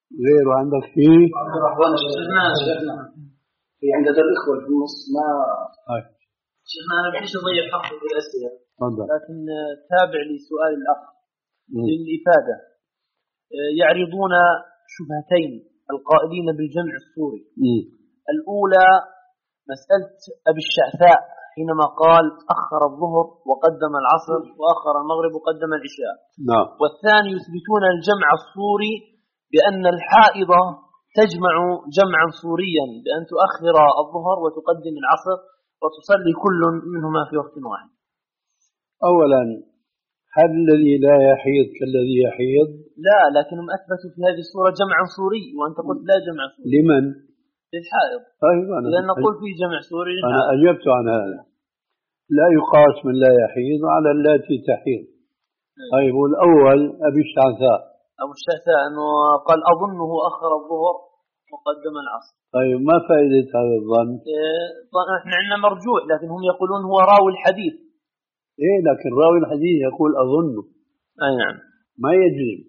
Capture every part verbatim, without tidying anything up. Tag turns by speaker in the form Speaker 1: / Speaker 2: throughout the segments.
Speaker 1: غيره عندك فيه؟
Speaker 2: شيخنا في عند الإخوة في مصر ما
Speaker 1: هاي
Speaker 2: شيخنا أنا بديش أضيع حقي في الأسئلة،
Speaker 1: تفضل.
Speaker 2: لكن تابع لسؤال الأخ للإفادة. يعرضون شبهتين القائلين بالجمع الصوري.
Speaker 1: مم.
Speaker 2: الأولى مسألة أبي الشعثاء حينما قال أخر الظهر وقدم العصر وأخر المغرب وقدم العشاء.
Speaker 1: نعم.
Speaker 2: والثاني يثبتون الجمع الصوري بأن الحائضة تجمع جمعا صوريا بأن تؤخر الظهر وتقدم العصر وتصلي كل منهما في وقت واحد.
Speaker 1: أولا هل الذي لا يحيض كالذي يحيض؟
Speaker 2: لا، لكنهم أثبتوا في هذه الصورة جمعا صوري وأنت قلت لا جمع صوري.
Speaker 1: لمن؟
Speaker 2: للحائض.
Speaker 1: طيب أنا
Speaker 2: إذا نقول في جمع صوري للحائض.
Speaker 1: أنا أجبت عن هذا. لا يقاس من لا يحيض على التي تحيض. طيب والأول أبي الشعثاء.
Speaker 2: أبو الشعثاء أنه قال أظنه أخر الظهر وقدم العصر.
Speaker 1: طيب ما فائدة هذا الظن؟
Speaker 2: إيه إحنا عندنا مرجوح، لكن هم يقولون هو راوي الحديث.
Speaker 1: إيه لكن راوي الحديث يقول أظنه.
Speaker 2: أي نعم.
Speaker 1: ما يجزم.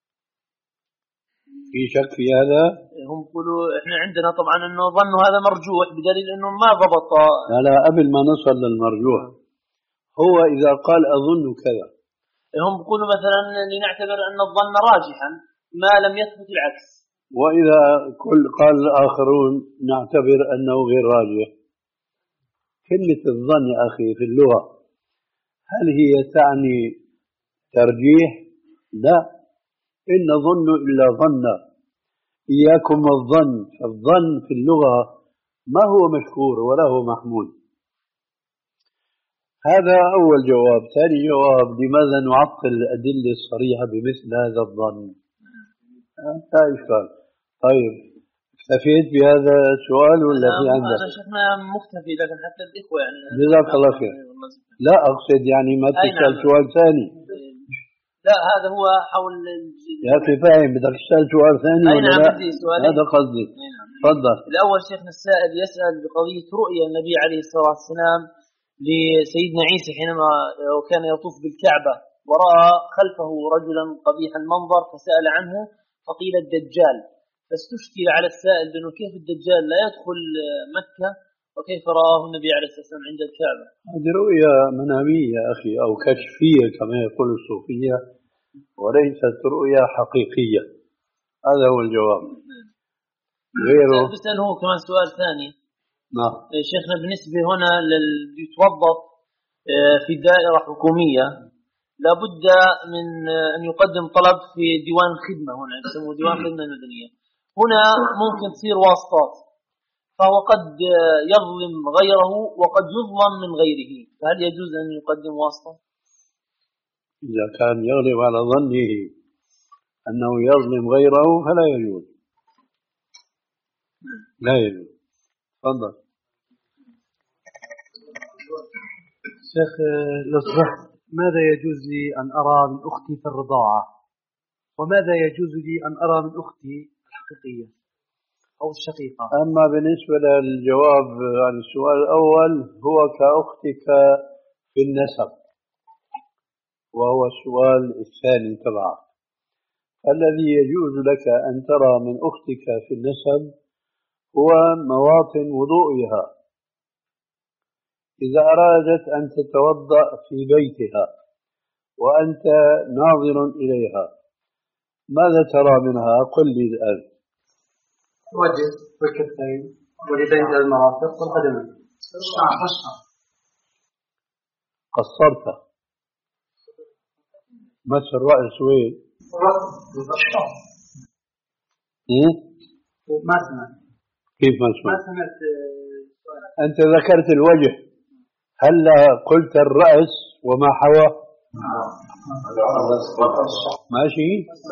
Speaker 1: في شك في هذا؟
Speaker 2: هم يقولوا إحنا عندنا طبعا أنه ظنوا هذا مرجوح بدليل أنه ما ضبط.
Speaker 1: لا لا قبل ما نصل للمرجوح هو إذا قال أظن كذا.
Speaker 2: هم يقولوا مثلا لنعتبر أن الظن راجحا ما لم يثبت العكس.
Speaker 1: وإذا كل قال الآخرون نعتبر أنه غير راجح. كلمة الظن يا أخي في اللغة هل هي تعني ترجيح؟ لا، إن نظن إلا ظن. إياكم الظن. الظن في اللغة ما هو مشهور ولا هو محمود. هذا أول جواب. ثاني جواب لماذا نعطل الأدلة الصريحة بمثل هذا الظن؟ لا إشكال. طيب اكتفيت بهذا السؤال ولا في عندك؟
Speaker 2: أنا شفنا مكتفي لكن حتى الإخوة يعني.
Speaker 1: جزاك الله خير. لا أقصد يعني ما تسأل سؤال ثاني.
Speaker 2: لا هذا هو حول
Speaker 1: يا أخي فاهم بدك تسأل سؤال ثاني ولا لا؟ هذا قصدي. تفضل.
Speaker 2: الأول شيخنا السائل يسأل بقضية رؤيا النبي عليه الصلاة والسلام لسيدنا عيسى حينما كان يطوف بالكعبة ورأى خلفه رجلا قبيح المنظر فسأل عنه فقيل الدجال، فاستشكل على السائل بأنه كيف الدجال لا يدخل مكة وكيف رآه النبي عليه الصلاة والسلام عند الكعبة.
Speaker 1: هذه رؤيا منامية يا أخي أو كشفية كما يقول الصوفية وليست رؤيا حقيقية. هذا هو الجواب. غيره
Speaker 2: بسأل هو كمان سؤال ثاني.
Speaker 1: نعم
Speaker 2: شيخنا بالنسبة هنا لليتوظف في دائرة حكومية لابد من أن يقدم طلب في ديوان الخدمة، هنا يسموه ديوان الخدمة المدنية. هنا ممكن تصير واسطات فهو قد يظلم غيره وقد يظلم من غيره، فهل يجوز أن يقدم واسطة؟
Speaker 1: إذا كان يغلب على ظنه أنه يظلم غيره فلا يجوز. لا يجوز. تفضل.
Speaker 3: شيخ لو سمحت ماذا يجوز لي أن أرى من أختي في الرضاعة وماذا يجوز لي أن أرى من أختي الحقيقية أو الشقيقة؟
Speaker 1: أما بالنسبة للجواب عن السؤال الأول هو كأختك في النسب وهو السؤال الثاني تبعه. الذي يجوز لك أن ترى من أختك في النسب هو مواطن وضوئها. إذا أرادت أن تتوضأ في بيتها وأنت ناظر إليها ماذا ترى منها؟ قل لي الآن.
Speaker 3: وجه والكفين واليدين إلى المرافق والقدمين.
Speaker 1: قصرت. مس الرأس وين؟ إيه؟
Speaker 3: ما سمعت.
Speaker 1: كيف ما سمعت؟
Speaker 3: ما سمعت.
Speaker 1: أنت ذكرت الوجه، هل قلت الرأس وما حوى؟ ماشي؟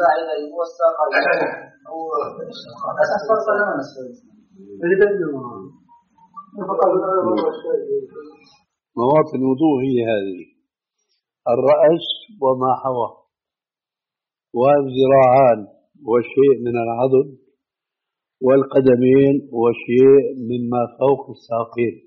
Speaker 1: مواطن وضوء هي هذه، الرأس وما حوى والذراعان وشيء من العضد والقدمين وشيء مما فوق الساقين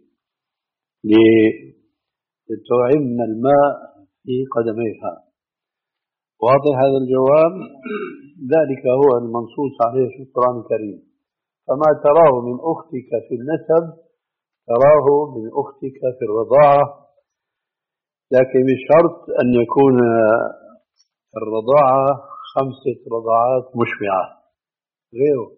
Speaker 1: لتعم الماء في قدميها. واضح هذا الجواب؟ ذلك هو المنصوص عليه في القرآن الكريم. فما تراه من أختك في النسب تراه من أختك في الرضاعة، لكن بشرط أن يكون الرضاعة خمسة رضاعات مشبعة غيره.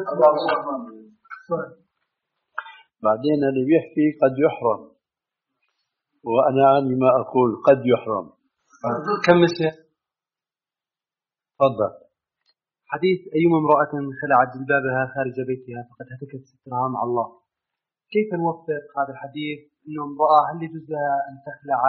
Speaker 1: بعدين اللي بيحكي قد يحرم، وأنا أعني ما أقول قد يحرم.
Speaker 3: كم الشيء؟
Speaker 1: تفضل.
Speaker 3: حديث أيما امرأة خلعت جلبابها خارج بيتها فقد هتكت سترها مع الله، كيف نوفق هذا الحديث أنه امرأة هل يجوز لها أن تخلع؟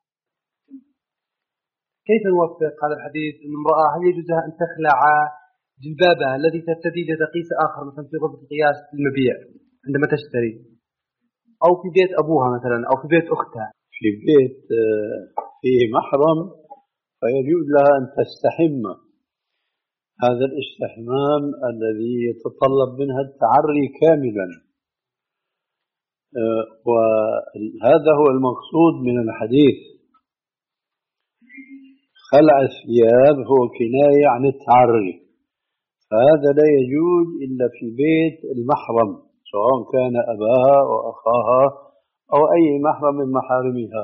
Speaker 3: كيف نوفق هذا الحديث أن امرأة هل يجوز لها أن تخلع جلبابها الذي ترتدي لتقيس آخر مثلا في ضبط القياس في المبيع عندما تشتري، أو في بيت أبوها مثلا، أو في بيت أختها؟
Speaker 1: في بيت فيه محرم فيجوز لها أن تستحم، هذا الاستحمام الذي يتطلب منها التعري كاملا، وهذا هو المقصود من الحديث. خلع الثياب هو كناية عن التعري، فهذا لا يجوز إلا في بيت المحرم، سواء كان أباها وأخاها أو أي محرم من محارمها.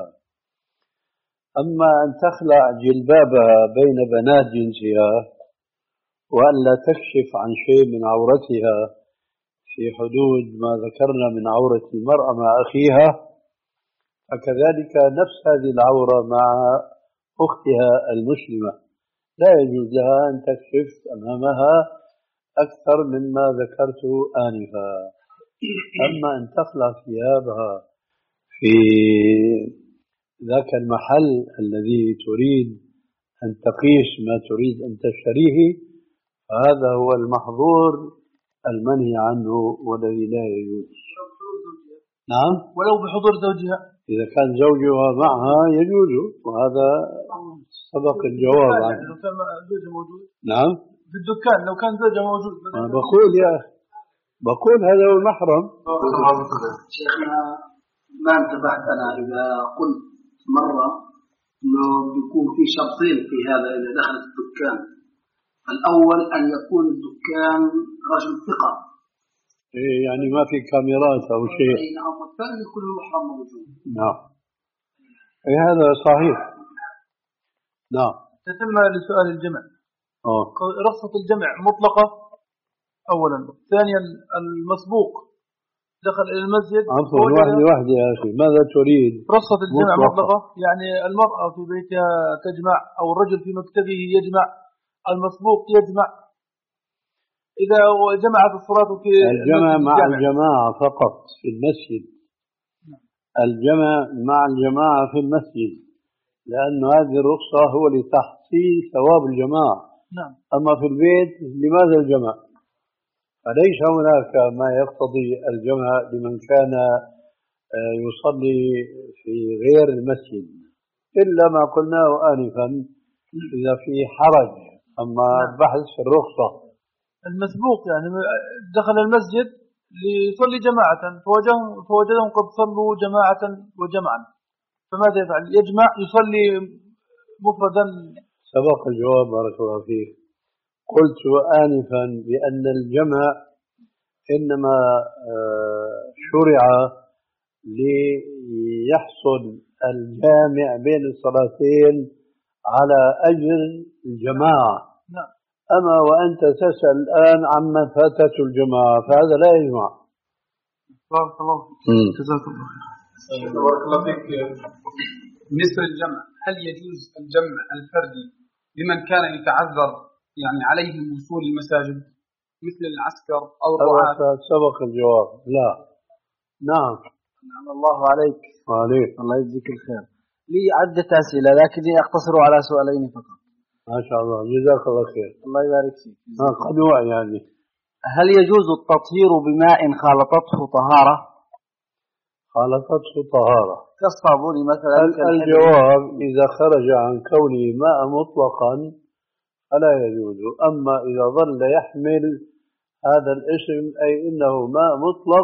Speaker 1: أما أن تخلع جلبابها بين بنات جنسها وأن لا تكشف عن شيء من عورتها في حدود ما ذكرنا من عورة المرأة مع أخيها، فكذلك نفس هذه العورة مع أختها المسلمة لا يجوز لها أن تكشف أمامها أكثر مما ذكرت آنفا. أما أن تخلع ثيابها في ذاك المحل الذي تريد أن تقيس ما تريد أن تشتريه، فهذا هو المحظور المنهي عنه والذي لا يجوز. نعم،
Speaker 2: ولو بحضور زوجها،
Speaker 1: إذا كان زوجها معها يجوز، وهذا سبق الجواب عنه.
Speaker 2: لو كان زوجها موجود.
Speaker 1: نعم،
Speaker 2: في الدكان لو كان زوجها موجود.
Speaker 1: أنا بقول يا بقول هذا هو المحرم.
Speaker 4: شيخنا ما انتبهت أنا إذا قلت مرة إنه بيكون في شرطين في هذا إذا دخلت الدكان. الأول أن يكون الدكان رجل ثقة،
Speaker 1: إيه يعني ما في كاميرات أو شيء.
Speaker 4: نعم. والثاني يكون المحرم موجود.
Speaker 1: نعم، إيه هذا صحيح. نعم.
Speaker 2: تتم لسؤال الجمع.
Speaker 1: آه.
Speaker 2: رخصة الجمع مطلقة أولا. ثانيا المسبوق دخل إلى المسجد.
Speaker 1: عفوا واحدة واحدة يا أخي، ماذا تريد؟
Speaker 2: رخصة الجمع
Speaker 1: مطلقة.
Speaker 2: مطلقة يعني المرأة في بيتها تجمع أو الرجل في مكتبه يجمع، المسبوق يجمع إذا جمعت الصلاة في
Speaker 1: الجمع مع الجماعة فقط في المسجد. الجمع مع الجماعة في المسجد، لأن هذه الرخصة هو لتحصيل ثواب الجماعة.
Speaker 2: نعم.
Speaker 1: أما في البيت لماذا الجمع؟ فليس هناك ما يقتضي الجمع لمن كان يصلي في غير المسجد إلا ما قلناه آنفا إذا في حرج. أما البحث في الرخصة
Speaker 2: المسبوق يعني دخل المسجد ليصلي جماعة فوجدهم, فوجدهم قد صلوا جماعة وجمعا، فماذا يفعل؟ يجمع يصلي مفردا.
Speaker 1: سبق الجواب بارك الله فيك. قلت آنفا بأن الجمع إنما شرع ليحصل الجامع بين الصلاتين على أجر الجماعة.
Speaker 2: نعم.
Speaker 1: أما وأنت تسأل الآن عمن فاتته الجماعة فهذا لا يجمع.
Speaker 2: بارك الله فيك. جزاك الله خير.
Speaker 5: بارك الله فيك. بالنسبة للجمع، هل يجوز الجمع الفردي لمن كان يتعذر يعني عليه الوصول للمساجد مثل العسكر أو الرعاة؟
Speaker 1: سبق الجواب. لا. نعم.
Speaker 6: نعم الله عليك.
Speaker 1: وعليك.
Speaker 6: الله يجزيك الخير. لي عدة أسئلة لكني أقتصر على سؤالين فقط.
Speaker 1: ما شاء الله، جزاك الله خير.
Speaker 6: الله يبارك فيك.
Speaker 1: قنوع يعني.
Speaker 6: هل يجوز التطهير بماء خالطته طهارة؟
Speaker 1: خالطته طهارة
Speaker 6: كالصابون مثلا.
Speaker 1: الجواب إذا خرج عن كونه ماء مطلقا فلا يجوز، أما إذا ظل يحمل هذا الاسم أي إنه ماء مطلق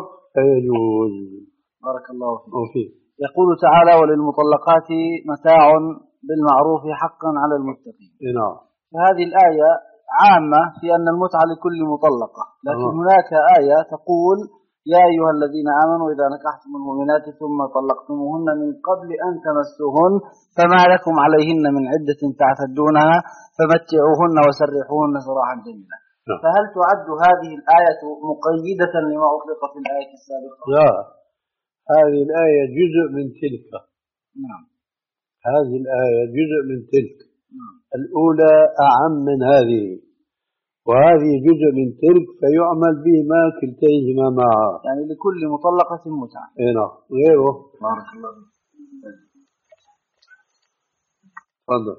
Speaker 1: فيجوز.
Speaker 6: بارك الله فيك.
Speaker 1: فيه.
Speaker 6: يقول تعالى وللمطلقات متاع بالمعروف حقا على المتقين.
Speaker 1: نعم.
Speaker 6: فهذه الآية عامة في أن المتعة لكل مطلقة، لكن
Speaker 1: أوه.
Speaker 6: هناك آية تقول يا أيها الذين آمنوا إذا نكحتم المؤمنات ثم طلقتموهن من قبل أن تمسوهن فما لكم عليهن من عدة تعتدونها فمتعوهن وسرحوهن سراحا جميلا.
Speaker 1: نعم.
Speaker 6: فهل تعد هذه الآية مقيدة لما أطلق في الآية السابقة؟
Speaker 1: لا، هذه الآية جزء من تلك.
Speaker 6: نعم.
Speaker 1: هذه الآية جزء من تلك.
Speaker 6: نعم.
Speaker 1: الأولى أعم من هذه، وهذه جزء من تلك، فيعمل بهما كلتيهما معا.
Speaker 6: يعني لكل مطلقة متعة.
Speaker 1: هنا غيره.
Speaker 6: بارك الله فيك.
Speaker 1: تفضل.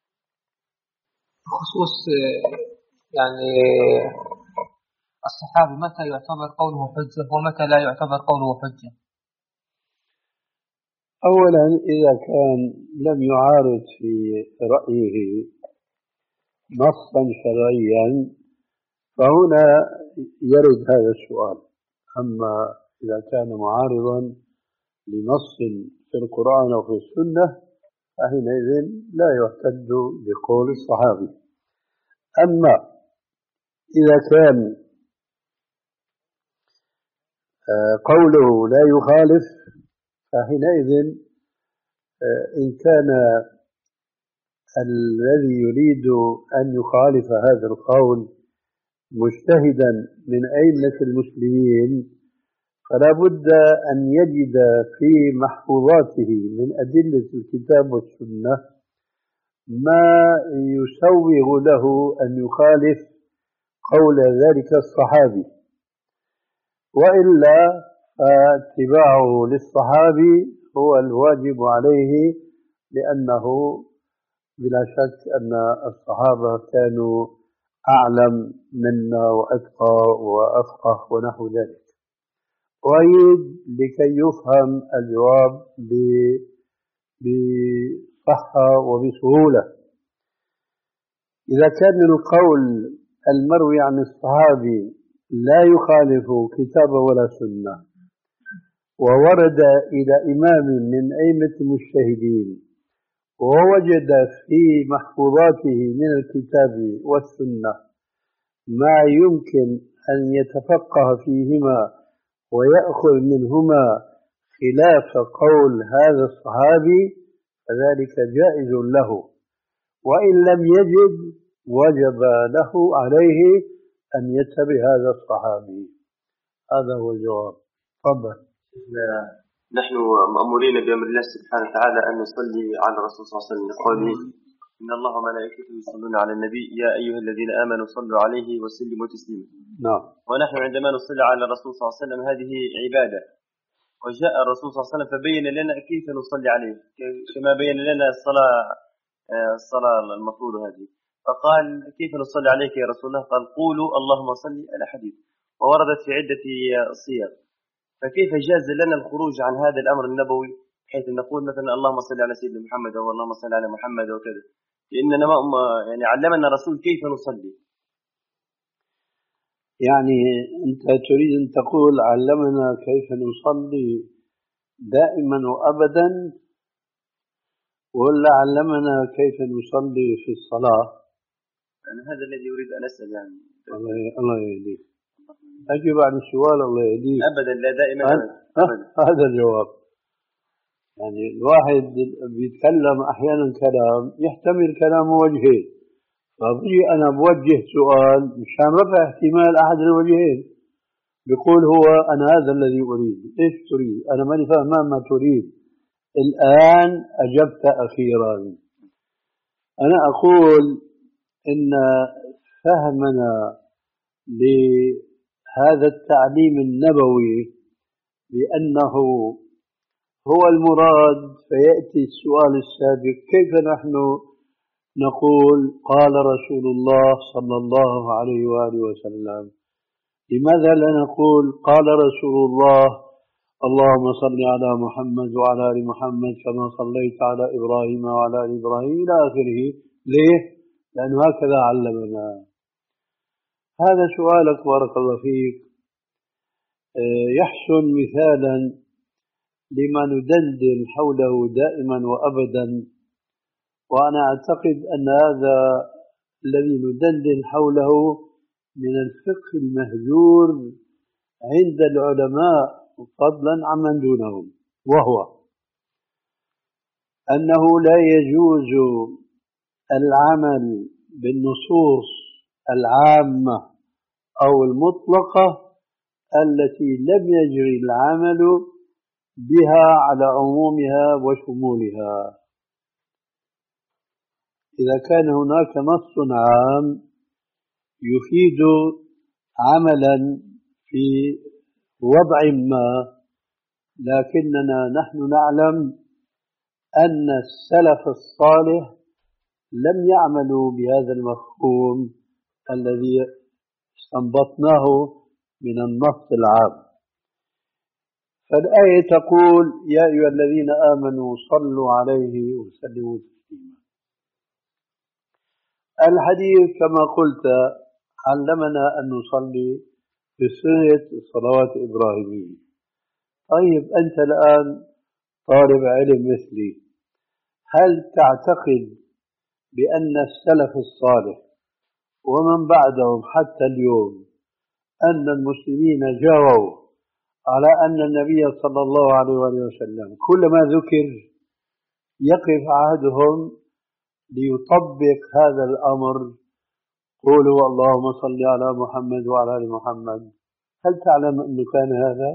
Speaker 5: بخصوص يعني الصحابي متى يعتبر قوله حجة ومتى لا يعتبر قوله حجة؟
Speaker 1: أولا إذا كان لم يعارض في رأيه نصا شرعيا فهنا يرد هذا السؤال. أما إذا كان معارضا لنص في القرآن أو في السنة فحينئذ لا يعتد بقول الصحابي. أما إذا كان قوله لا يخالف فحينئذ إن كان الذي يريد أن يخالف هذا القول مجتهدا من أئمة المسلمين فلا بد أن يجد في محفوظاته من أدلة الكتاب والسنة ما يسوغ له أن يخالف قول ذلك الصحابي، وإلا فاتباعه للصحابي هو الواجب عليه، لأنه بلا شك أن الصحابة كانوا أعلم منا وأتقى وأفقه ونحو ذلك. وأيد لكي يفهم الجواب بصحة وبسهولة. إذا كان القول المروي عن الصحابي لا يخالف كتاب ولا سنة وورد إلى إمام من أئمة المجتهدين ووجد في محفوظاته من الكتاب والسنة ما يمكن أن يتفقه فيهما ويأخذ منهما خلاف قول هذا الصحابي فذلك جائز له، وإن لم يجد وجب له عليه أن يتبع هذا الصحابي. هذا هو الجواب. تفضل.
Speaker 7: نحن مأمورين بأمر الله سبحانه وتعالى أن نصلي على الرسول صلى الله عليه وسلم لقوله إن الله وملائكته يصلون على النبي يا أيها الذين آمنوا صلوا عليه وسلموا تسليما.
Speaker 1: نعم.
Speaker 7: ونحن عندما نصلي على الرسول صلى الله عليه وسلم هذه عبادة، وجاء الرسول صلى الله عليه وسلم فبين لنا كيف نصلي عليه كما بين لنا الصلاة الصلاة المفروض هذه، فقال كيف نصلي عليك يا رسول الله؟ قال قولوا اللهم صل على حديث، ووردت في عدة صيغ. فكيف جاز لنا الخروج عن هذا الأمر النبوي حيث نقول مثلا اللهم صل على سيدنا محمد أو اللهم صل على محمد وكذا، لأننا ما يعني علمنا الرسول كيف نصلي.
Speaker 1: يعني أنت تريد أن تقول علمنا كيف نصلي دائما وأبدا، ولا علمنا كيف نصلي في الصلاة؟
Speaker 7: يعني هذا الذي يريد أن أسأل. يعني
Speaker 1: الله يهديك. أجب عن السؤال. الله يهديك.
Speaker 7: أبدا لا دائما
Speaker 1: أبدا. هذا الجواب. يعني الواحد بيتكلم أحيانا كلام يحتمل كلام وجهين، فبجي أنا بوجه سؤال مشان رفع احتمال أحد الوجهين، بيقول هو أنا هذا الذي أريد. إيش تريد؟ أنا ماني فاهم ما تريد. الآن أجبت أخيرا. أنا أقول إن فهمنا لهذا التعليم النبوي بأنه هو المراد، فيأتي السؤال السابق كيف نحن نقول قال رسول الله صلى الله عليه وآله وسلم؟ لماذا لا نقول قال رسول الله اللهم صل على محمد وعلى آل محمد كما صليت على إبراهيم وعلى آل إبراهيم إلى آخره؟ ليه؟ لأنه هكذا علمنا. هذا سؤالك بارك الله فيك يحسن مثالا لما ندندن حوله دائما وأبدا، وأنا أعتقد أن هذا الذي ندندن حوله من الفقه المهجور عند العلماء فضلا عمن دونهم، وهو أنه لا يجوز العمل بالنصوص العامة أو المطلقة التي لم يجري العمل بها على عمومها وشمولها. إذا كان هناك نص عام يفيد عملا في وضع ما، لكننا نحن نعلم أن السلف الصالح لم يعملوا بهذا المفهوم الذي استنبطناه من النص العام. فالآية تقول: يا أيها الذين آمنوا صلوا عليه وسلموا تسليما. الحديث كما قلت علمنا أن نصلي بصيغة الصلوات الإبراهيمية. طيب أنت الآن طالب علم مثلي، هل تعتقد بأن السلف الصالح ومن بعدهم حتى اليوم أن المسلمين جاووا على أن النبي صلى الله عليه وسلم كلما ذكر يقف عهدهم ليطبق هذا الأمر؟ قولوا اللهم صل على محمد وعلى آل محمد. هل تعلم أنه كان هذا؟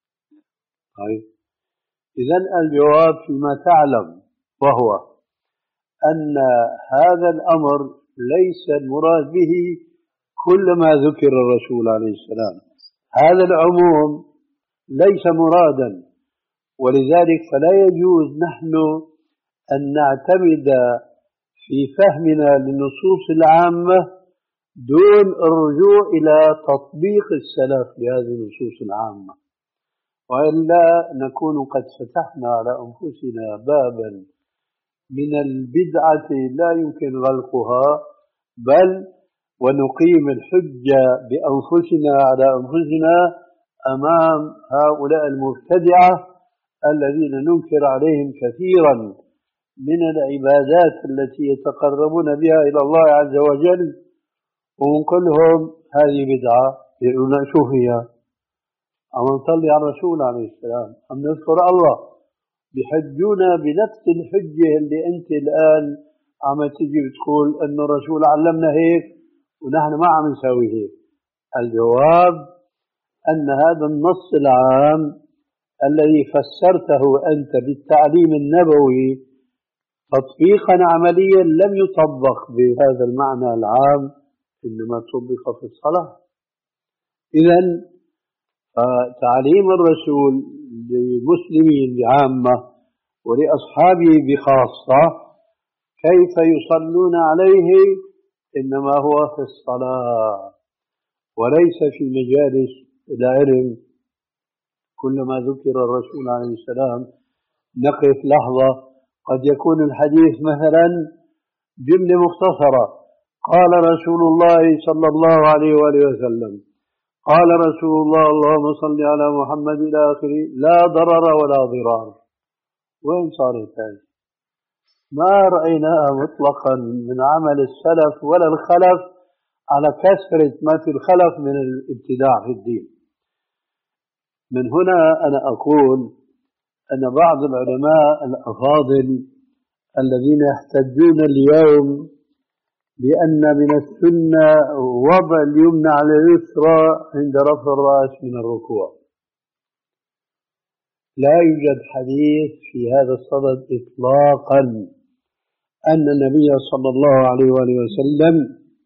Speaker 1: طيب إذن الجواب فيما تعلم، وهو أن هذا الأمر ليس المراد به كل ما ذكر الرسول عليه السلام، هذا العموم ليس مرادا، ولذلك فلا يجوز نحن أن نعتمد في فهمنا للنصوص العامة دون الرجوع إلى تطبيق السلف لهذه النصوص العامة، وإلا نكون قد فتحنا على أنفسنا بابا من البدعة لا يمكن غلقها، بل ونقيم الحجة بأنفسنا على أنفسنا أمام هؤلاء المبتدعة الذين ننكر عليهم كثيرا من العبادات التي يتقربون بها إلى الله عز وجل، ونقول لهم هذه بدعة، يقولون شو فيها؟ أم نصلي على الرسول عليه السلام، أم نذكر الله؟ بحجونا بنفس الحجة اللي أنت الآن عم تجي بتقول أن الرسول علمنا هيك ونحن ما عم نسوي هيك. الجواب أن هذا النص العام الذي فسرته أنت بالتعليم النبوي تطبيقا عمليا لم يطبق بهذا المعنى العام، إنما طبق في الصلاة. إذن تعليم الرسول للمسلمين بعامة ولأصحابه بخاصة كيف يصلون عليه إنما هو في الصلاة وليس في مجالس العلم. كلما ذكر الرسول عليه السلام نقف لحظة، قد يكون الحديث مثلا جملة مختصرة: قال رسول الله صلى الله عليه وآله وسلم، قال رسول الله اللهم صل على محمد إلى آخره، لا ضرر ولا ضرار. وين صارت هذه؟ ما رأيناها مطلقا من عمل السلف ولا الخلف، على كثرة ما في الخلف من الابتداع في الدين. من هنا أنا أقول أن بعض العلماء الأفاضل الذين يحتجون اليوم بأن من السنة وضع اليمنى على اليسرى عند رفع الرأس من الركوع، لا يوجد حديث في هذا الصدد إطلاقا أن النبي صلى الله عليه وآله وسلم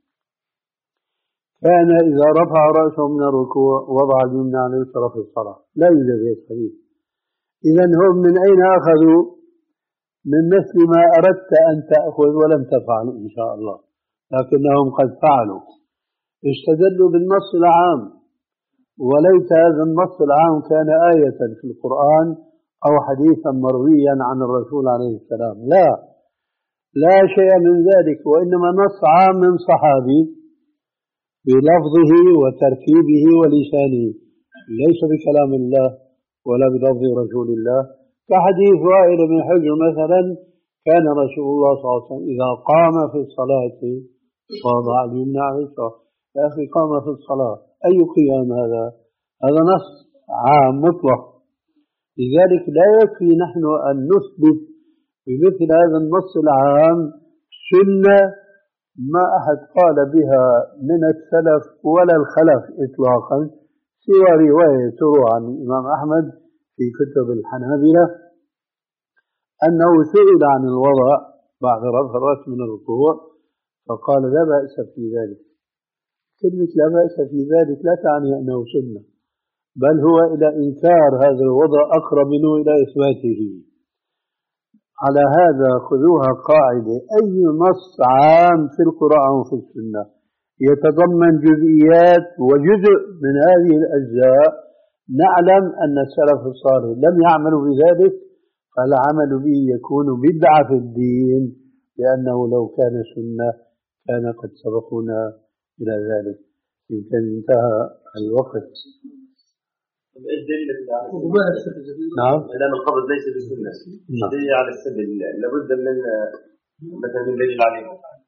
Speaker 1: كان إذا رفع رأسه من الركوع وضع اليمنى على اليسرى في الصلاة، لا يوجد هذا الحديث. إذن هم من أين أخذوا؟ من مثل ما أردت أن تأخذ ولم تفعل إن شاء الله، لكنهم قد فعلوا، استدلوا بالنص العام، وليس هذا النص العام كان آية في القرآن أو حديثا مرويا عن الرسول عليه السلام، لا لا شيء من ذلك، وإنما نص عام من صحابي بلفظه وتركيبه ولسانه، ليس بكلام الله ولا بلفظ رسول الله، كحديث وائل بن حجر مثلا كان رسول الله صلى الله عليه وسلم إذا قام في الصلاة وضع اليمنى على اليسرى. يا أخي قام في الصلاة، أي قيام هذا؟ هذا نص عام مطلق. لذلك لا يكفي نحن أن نثبت بمثل هذا النص العام سنة ما أحد قال بها من السلف ولا الخلف إطلاقا، سوى رواية تروى عن الإمام أحمد في كتب الحنابلة أنه سئل عن الوضع بعد رفع الرأس من الركوع فقال لا بأس في ذلك. كلمة لا بأس في ذلك لا تعني أنه سنة، بل هو إلى إنكار هذا الوضع أقرب منه إلى إثباته. على هذا خذوها قاعدة: أي نص عام في القرآن وفي السنة يتضمن جزئيات وجزء من هذه الأجزاء نعلم أن السلف الصالح لم يعملوا بذلك، فالعمل به يكون بدعة في الدين، لأنه لو كان سنة كان قد سبقونا إلى ذلك. يمكن انتهى الوقت.
Speaker 7: ايش دليلك على
Speaker 1: السبب؟ نعم،
Speaker 7: لأن القبض ليس بسنة.
Speaker 1: نعم.
Speaker 7: دليل على السبب لابد من مثلا من دليل عليه.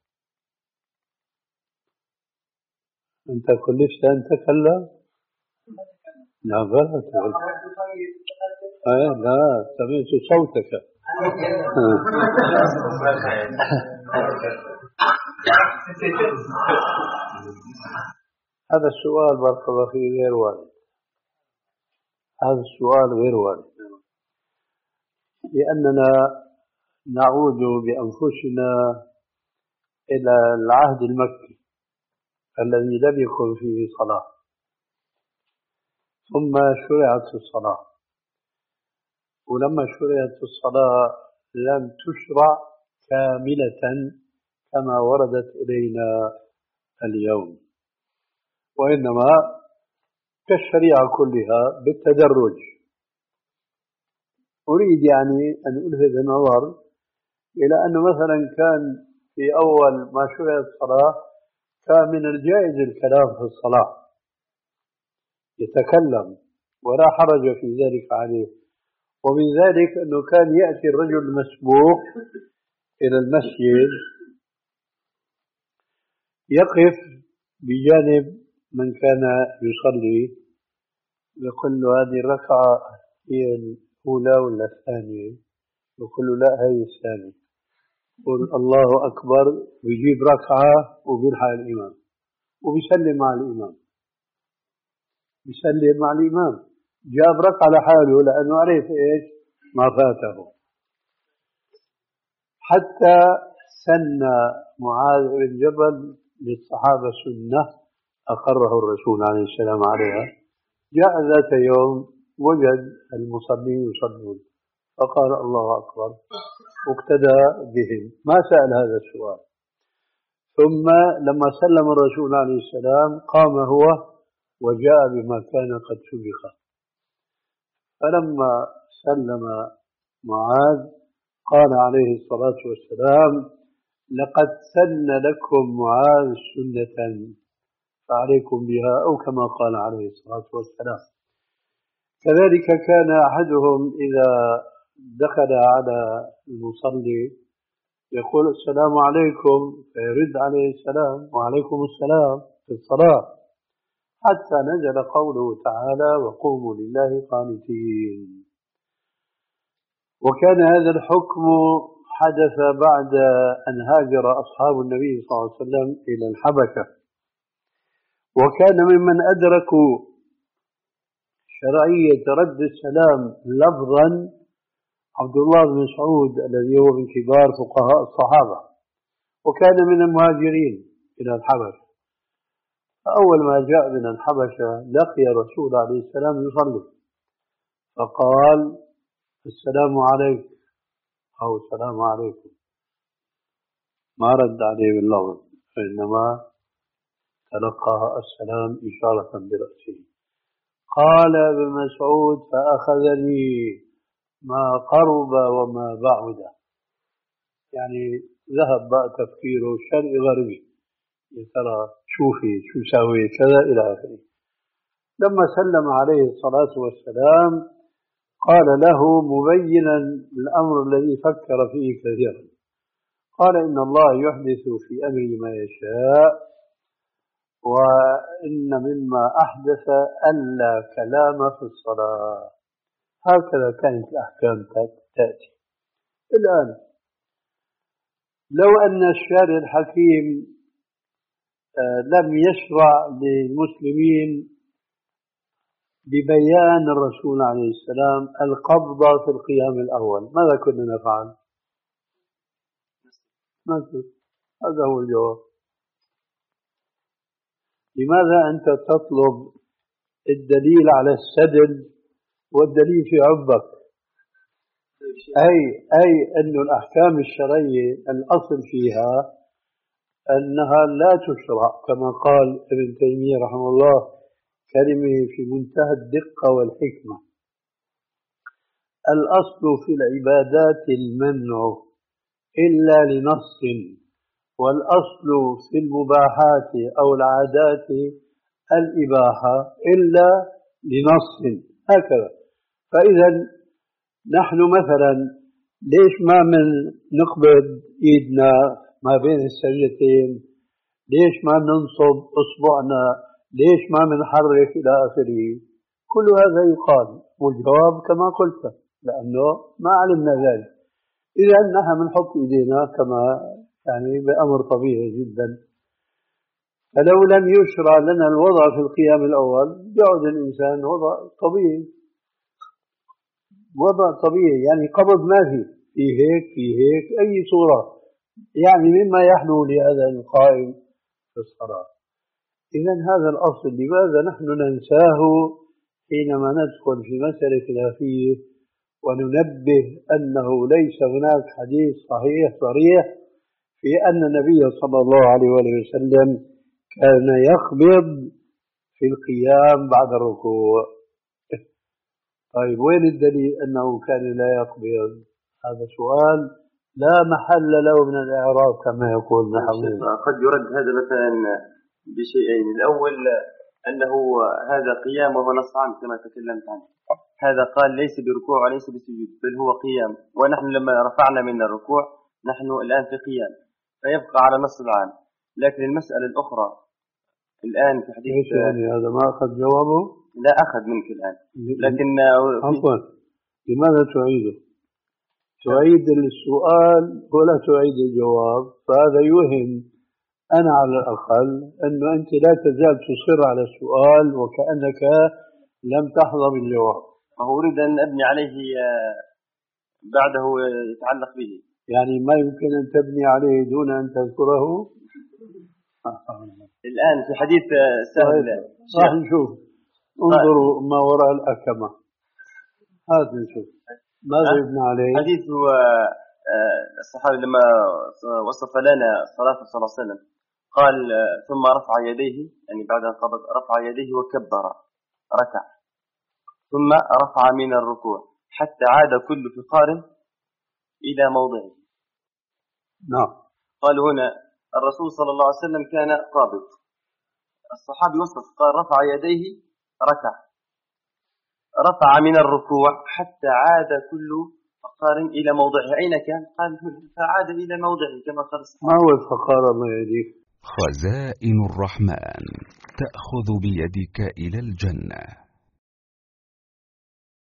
Speaker 1: أنت كلفت أن تتكلم؟ لا فلا تقول. آه لا، سمعت صوتك. هذا السؤال بارك الله فيه غير وارد. هذا السؤال غير وارد، لأننا نعود بأنفسنا إلى العهد المكي الذي لم يكن فيه صلاة، ثم شرعت الصلاة، ولما شرعت الصلاة لم تشرع كاملة كما وردت إلينا اليوم، وإنما كالشريعة كلها بالتدرج. أريد يعني أن ألفت النظر إلى أنه مثلا كان في أول ما شرعت الصلاة كان من الجائز الكلام في الصلاة، يتكلم ولا حرج في ذلك عليه. ومن ذلك أنه كان يأتي الرجل المسبوق إلى المسجد يقف بجانب من كان يصلي يقول له هذه الركعة هي الأولى ولا الثانية؟ يقول له لا هي الثانية. يقول الله أكبر، ويجيب ركعة وبيلحق الإمام وبيسلم مع الإمام، بيسلم مع الإمام، جاب ركعة لحاله لأنه عرف إيش ما فاته. حتى سن معاذ بن جبل للصحابة سنة أقره الرسول عليه السلام عليها. جاء ذات يوم وجد المصلين يصلون فقال الله أكبر واقتدى بهم، ما سأل هذا السؤال. ثم لما سلم الرسول عليه السلام قام هو وجاء بما كان قد سبق. فلما سلم معاذ قال عليه الصلاة والسلام لقد سن لكم معاذ سنة فعليكم بها، أو كما قال عليه الصلاة والسلام. كذلك كان أحدهم إذا دخل على المصلي يقول السلام عليكم فيرد عليه السلام وعليكم السلام في الصلاة، حتى نزل قوله تعالى وقوموا لله قانتين. وكان هذا الحكم حدث بعد أن هاجر أصحاب النبي صلى الله عليه وسلم إلى الحبشة، وكان ممن أدركوا شرعية رد السلام لفظا عبد الله بن مسعود الذي هو من كبار فقهاء الصحابة، وكان من المهاجرين إلى الحبشة. فأول ما جاء من الحبشة لقي الرسول عليه السلام يصلي فقال السلام عليك أو السلام عليكم، ما رد عليه باللفظ، فإنما تلقى السلام إشارة برأسه. قال ابن مسعود فأخذني ما قرب وما بعد، يعني ذهب بقى تفكيره شرقي غربي، يا ترى شوفي شو سوي كذا إلى آخره. لما سلم عليه الصلاة والسلام قال له مبينا الأمر الذي فكر فيه كثيرا، قال إن الله يحدث في أمره ما يشاء، وإن مما أحدث ألا كلام في الصلاة. هكذا كانت الأحكام تأتي. الآن لو أن الشارع الحكيم لم يشرع للمسلمين ببيان الرسول عليه السلام القبضة في القيام الأول، ماذا كنا نفعل؟ مثل هذا هو الجواب. لماذا أنت تطلب الدليل على السدل والدليل في عبك؟ أي أي أن الأحكام الشرعية الأصل فيها أنها لا تشرع، كما قال ابن تيمية رحمه الله كلمة في منتهى الدقة والحكمة: الأصل في العبادات المنع إلا لنص، والأصل في المباحات أو العادات الإباحة إلا لنص، هكذا. فإذا نحن مثلا ليش ما من نقبض إيدنا ما بين السجدتين؟ ليش ما ننصب أصبعنا؟ ليش ما منحرك إلى آخره؟ كل هذا يقال، والجواب كما قلت لأنه ما علمنا ذلك. إذا نحن بنحط إيدينا كما يعني بأمر طبيعي جدا. فلو لم يشرع لنا الوضع في القيام الأول يعود الإنسان وضع طبيعي، وضع طبيعي يعني قبض ما في في هيك في هيك أي صورة يعني مما يحلو لهذا القائم في الصلاة. إذا هذا الأصل لماذا نحن ننساه حينما ندخل في مسألة خلافية وننبه أنه ليس هناك حديث صحيح صريح في أن النبي صلى الله عليه وسلم كان يقبض في القيام بعد الركوع. طيب وين الدليل أنه كان لا يقبض؟ هذا سؤال لا محل له من الإعراب كما يقول نحن.
Speaker 7: قد يرد هذا مثلا بشيئين: الأول أنه هذا قيام وهو نص عنه كما تكلمت عنه، هذا قال ليس بركوع وليس بسجود بل هو قيام، ونحن لما رفعنا من الركوع نحن الآن في قيام، فيبقى على نص العام. لكن المسألة الأخرى الآن في حديث
Speaker 1: ايش يعني هذا ما أخذ جوابه؟
Speaker 7: لا أخذ منك الآن، لكن
Speaker 1: عفوا لماذا تعيده؟ تعيد السؤال ولا تعيد الجواب، فهذا يوهم أنا على الأقل أنه أنت لا تزال تصر على السؤال وكأنك لم تحظى بالجواب.
Speaker 7: فهو أريد أن أبني عليه بعده يتعلق به،
Speaker 1: يعني ما يمكن أن تبني عليه دون أن تذكره.
Speaker 7: الآن في حديث سهل
Speaker 1: راح نشوف، انظروا ما وراء الأكمة، هذا نشوف ماذا يبنى عليه.
Speaker 7: حديث الصحابي لما وصف لنا صلاة صلى الله عليه وسلم قال ثم رفع يديه، يعني بعد أن قبض رفع يديه وكبر ركع، ثم رفع من الركوع حتى عاد كل فقار إلى موضعه.
Speaker 1: نعم.
Speaker 7: قال هنا الرسول صلى الله عليه وسلم كان قابض، الصحابي وصف قال رفع يديه ركع، رفع من الركوع حتى عاد كل فقار إلى موضعه. أين كان؟ قال فعاد إلى موضعه كما قال الصحابي.
Speaker 1: ما هو الفقار الله يهديك؟
Speaker 8: خزائن الرحمن تأخذ بيدك إلى الجنة.